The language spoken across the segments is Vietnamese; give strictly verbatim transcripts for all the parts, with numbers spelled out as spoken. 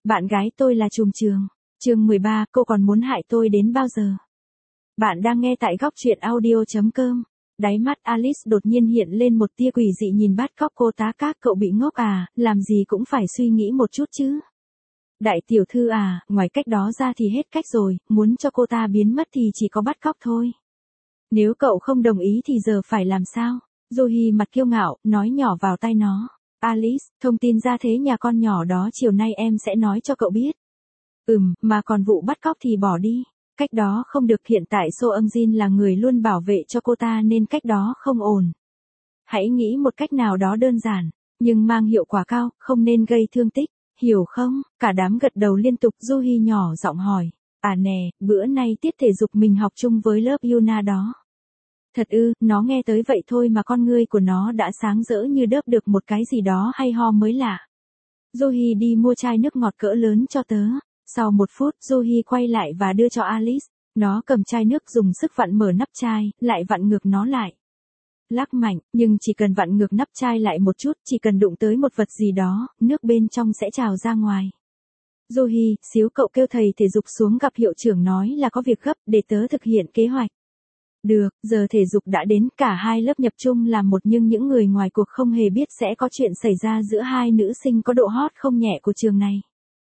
Bạn gái tôi là trùm trường. Chương mười ba, cô còn muốn hại tôi đến bao giờ? Bạn đang nghe tại góc truyện audio chấm com. Đáy mắt Alice đột nhiên hiện lên một tia quỷ dị nhìn bắt cóc cô tá các cậu bị ngốc à, làm gì cũng phải suy nghĩ một chút chứ. Đại tiểu thư à, ngoài cách đó ra thì hết cách rồi, muốn cho cô ta biến mất thì chỉ có bắt cóc thôi. Nếu cậu không đồng ý thì giờ phải làm sao? Ruhi mặt kiêu ngạo, nói nhỏ vào tai nó. Alice, thông tin ra thế nhà con nhỏ đó chiều nay em sẽ nói cho cậu biết. Ừm, mà còn vụ bắt cóc thì bỏ đi. Cách đó không được, hiện tại So Eung Jin là người luôn bảo vệ cho cô ta nên cách đó không ổn. Hãy nghĩ một cách nào đó đơn giản, nhưng mang hiệu quả cao, không nên gây thương tích, hiểu không? Cả đám gật đầu liên tục. Ruhi nhỏ giọng hỏi. À nè, bữa nay tiết thể dục mình học chung với lớp Yuna đó. Thật ư, nó nghe tới vậy thôi mà con ngươi của nó đã sáng rỡ như đớp được một cái gì đó hay ho mới lạ. Ruhi đi mua chai nước ngọt cỡ lớn cho tớ. Sau một phút, Ruhi quay lại và đưa cho Alice. Nó cầm chai nước dùng sức vặn mở nắp chai, lại vặn ngược nó lại. Lắc mạnh, nhưng chỉ cần vặn ngược nắp chai lại một chút, chỉ cần đụng tới một vật gì đó, nước bên trong sẽ trào ra ngoài. Ruhi, xíu cậu kêu thầy thể dục xuống gặp hiệu trưởng nói là có việc gấp để tớ thực hiện kế hoạch. Được, giờ thể dục đã đến, cả hai lớp nhập chung làm một nhưng những người ngoài cuộc không hề biết sẽ có chuyện xảy ra giữa hai nữ sinh có độ hot không nhẹ của trường này.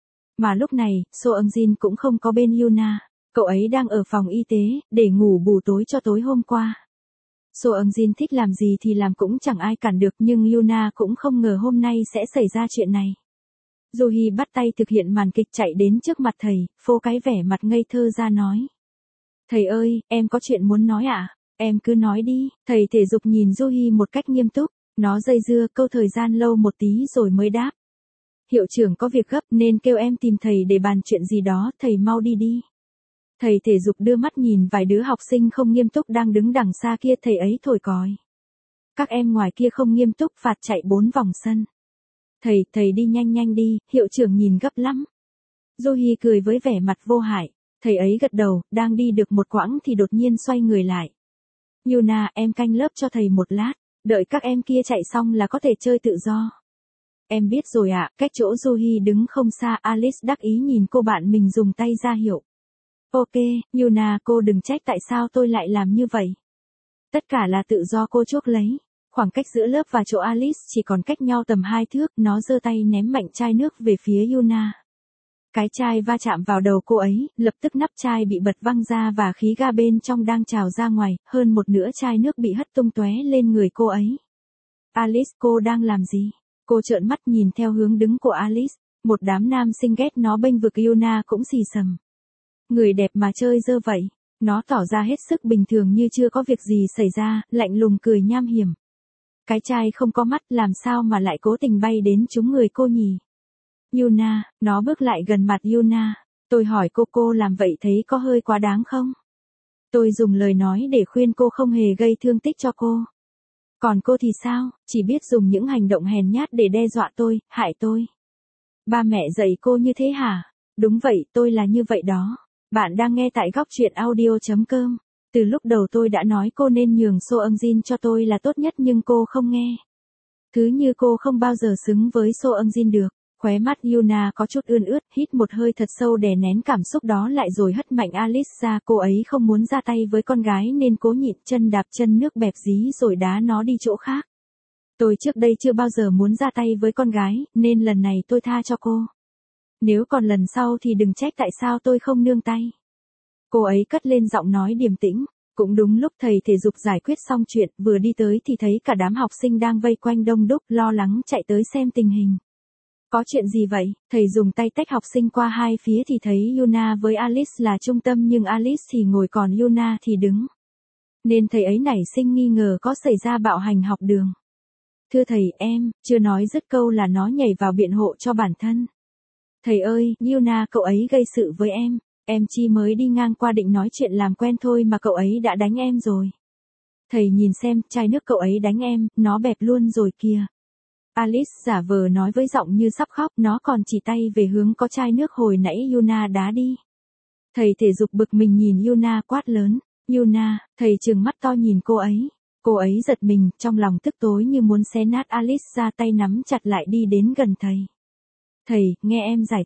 Mà lúc này, So Eung Jin cũng không có bên Yuna, cậu ấy đang ở phòng y tế, để ngủ bù tối cho tối hôm qua. So Eung Jin thích làm gì thì làm cũng chẳng ai cản được nhưng Yuna cũng không ngờ hôm nay sẽ xảy ra chuyện này. Ruhi bắt tay thực hiện màn kịch chạy đến trước mặt thầy, phô cái vẻ mặt ngây thơ ra nói. Thầy ơi, em có chuyện muốn nói ạ, à? Em cứ nói đi. Thầy thể dục nhìn Ruhi một cách nghiêm túc, nó dây dưa câu thời gian lâu một tí rồi mới đáp. Hiệu trưởng có việc gấp nên kêu em tìm thầy để bàn chuyện gì đó, thầy mau đi đi. Thầy thể dục đưa mắt nhìn vài đứa học sinh không nghiêm túc đang đứng đằng xa kia, thầy ấy thổi còi. Các em ngoài kia không nghiêm túc phạt chạy bốn vòng sân. Thầy, thầy đi nhanh nhanh đi, hiệu trưởng nhìn gấp lắm. Ruhi cười với vẻ mặt vô hại. Thầy ấy gật đầu, đang đi được một quãng thì đột nhiên xoay người lại. Yuna, em canh lớp cho thầy một lát, đợi các em kia chạy xong là có thể chơi tự do. Em biết rồi ạ, cách chỗ Ruhi đứng không xa, Alice đắc ý nhìn cô bạn mình dùng tay ra hiệu. Ok, Yuna, cô đừng trách tại sao tôi lại làm như vậy. Tất cả là tự do cô chuốc lấy. Khoảng cách giữa lớp và chỗ Alice chỉ còn cách nhau tầm hai thước, nó giơ tay ném mạnh chai nước về phía Yuna. Cái chai va chạm vào đầu cô ấy, lập tức nắp chai bị bật văng ra và khí ga bên trong đang trào ra ngoài, hơn một nửa chai nước bị hất tung tóe lên người cô ấy. Alice, cô đang làm gì? Cô trợn mắt nhìn theo hướng đứng của Alice, một đám nam sinh ghét nó bênh vực Yuna cũng xì xầm. Người đẹp mà chơi dơ vậy, nó tỏ ra hết sức bình thường như chưa có việc gì xảy ra, lạnh lùng cười nham hiểm. Cái chai không có mắt làm sao mà lại cố tình bay đến trúng người cô nhỉ? Yuna, nó bước lại gần mặt Yuna. Tôi hỏi cô cô làm vậy thấy có hơi quá đáng không? Tôi dùng lời nói để khuyên cô không hề gây thương tích cho cô. Còn cô thì sao, chỉ biết dùng những hành động hèn nhát để đe dọa tôi, hại tôi. Ba mẹ dạy cô như thế hả? Đúng vậy, tôi là như vậy đó. Bạn đang nghe tại góc truyện audio chấm com. Từ lúc đầu tôi đã nói cô nên nhường So Eung Jin cho tôi là tốt nhất nhưng cô không nghe. Cứ như cô không bao giờ xứng với So Eung Jin được. Khóe mắt Yuna có chút ươn ướt, hít một hơi thật sâu đè nén cảm xúc đó lại rồi hất mạnh Alice ra. Cô ấy không muốn ra tay với con gái nên cố nhịn, chân đạp chân nước bẹp dí rồi đá nó đi chỗ khác. Tôi trước đây chưa bao giờ muốn ra tay với con gái, nên lần này tôi tha cho cô. Nếu còn lần sau thì đừng trách tại sao tôi không nương tay. Cô ấy cất lên giọng nói điềm tĩnh. Cũng đúng lúc thầy thể dục giải quyết xong chuyện, vừa đi tới thì thấy cả đám học sinh đang vây quanh đông đúc, lo lắng chạy tới xem tình hình. Có chuyện gì vậy? Thầy dùng tay tách học sinh qua hai phía thì thấy Yuna với Alice là trung tâm nhưng Alice thì ngồi còn Yuna thì đứng. Nên thầy ấy nảy sinh nghi ngờ có xảy ra bạo hành học đường. Thưa thầy, em, chưa nói dứt câu là nó nhảy vào biện hộ cho bản thân. Thầy ơi, Yuna cậu ấy gây sự với em, em chỉ mới đi ngang qua định nói chuyện làm quen thôi mà cậu ấy đã đánh em rồi. Thầy nhìn xem, chai nước cậu ấy đánh em, nó bẹp luôn rồi kìa. Alice giả vờ nói với giọng như sắp khóc, nó còn chỉ tay về hướng có chai nước hồi nãy Yuna đá đi. Thầy thể dục bực mình nhìn Yuna quát lớn, Yuna, thầy trừng mắt to nhìn cô ấy. Cô ấy giật mình, trong lòng tức tối như muốn xé nát Alice ra, tay nắm chặt lại đi đến gần thầy. Thầy, nghe em giải thích,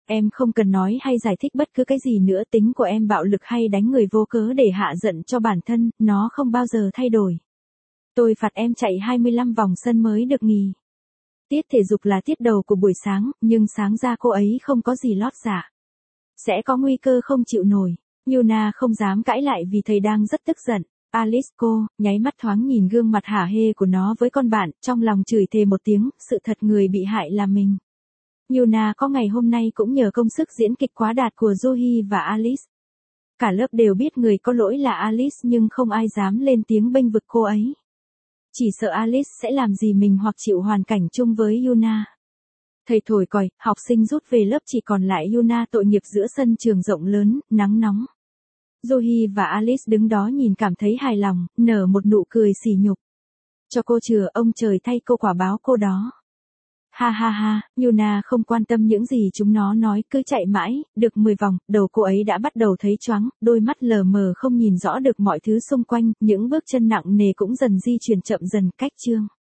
Em không cần nói hay giải thích bất cứ cái gì nữa, tính của em bạo lực hay đánh người vô cớ để hạ giận cho bản thân, nó không bao giờ thay đổi. Tôi phạt em chạy hai mươi lăm vòng sân mới được nghỉ. Tiết thể dục là tiết đầu của buổi sáng, nhưng sáng ra cô ấy không có gì lót dạ. Sẽ có nguy cơ không chịu nổi. Yuna không dám cãi lại vì thầy đang rất tức giận. Alice cô, nháy mắt thoáng nhìn gương mặt hả hê của nó với con bạn, trong lòng chửi thề một tiếng, sự thật người bị hại là mình. Yuna có ngày hôm nay cũng nhờ công sức diễn kịch quá đạt của Joey và Alice. Cả lớp đều biết người có lỗi là Alice nhưng không ai dám lên tiếng bênh vực cô ấy. Chỉ sợ Alice sẽ làm gì mình hoặc chịu hoàn cảnh chung với Yuna. Thầy thổi còi, học sinh rút về lớp, chỉ còn lại Yuna tội nghiệp giữa sân trường rộng lớn, nắng nóng. Joey và Alice đứng đó nhìn cảm thấy hài lòng, nở một nụ cười sỉ nhục. Cho cô chừa, ông trời thay cô quả báo cô đó. Ha ha ha, Yuna không quan tâm những gì chúng nó nói, cứ chạy mãi, được mười vòng, đầu cô ấy đã bắt đầu thấy choáng, đôi mắt lờ mờ không nhìn rõ được mọi thứ xung quanh, những bước chân nặng nề cũng dần di chuyển chậm dần cách chương.